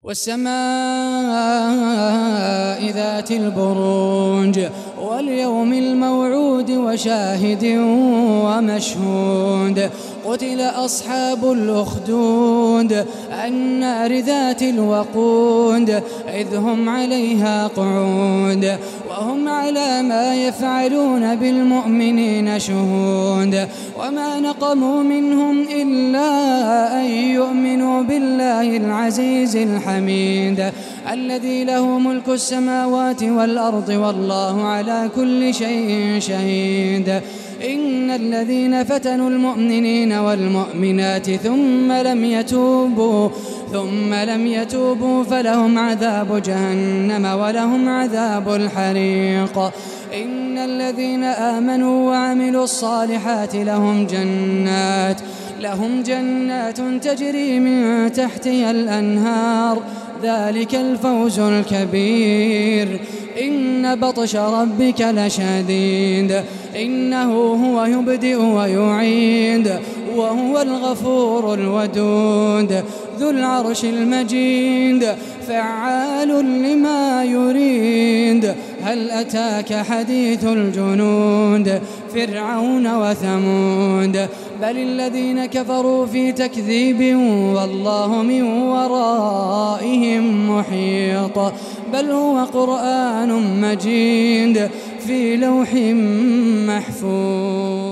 والسماء ذات البروج واليوم الموعود وشاهد ومشهود قتل أصحاب الأخدود النار ذات الوقود إذ هم عليها قعود وهم على ما يفعلون بالمؤمنين شهود وما نقموا منهم إلا أن يؤمنوا بالله العزيز الحميد الذي له ملك السماوات والأرض والله على كل شيء شهيد. إن الذين فتنوا المؤمنين والمؤمنات ثم لم يتوبوا فلهم عذاب جهنم ولهم عذاب الحريق. إن الذين آمنوا وعملوا الصالحات لهم جنات تجري من تحتها الأنهار ذلك الفوز الكبير. إن بطش ربك لشديد إنه هو يبدئ ويعيد وهو الغفور الودود ذو العرش المجيد فعال لما يريد. هل أتاك حديث الجنود فرعون وثمود بل الذين كفروا في تكذيب والله من ورائهم محيط. بل هو قرآن مجيد في لوح محفوظ.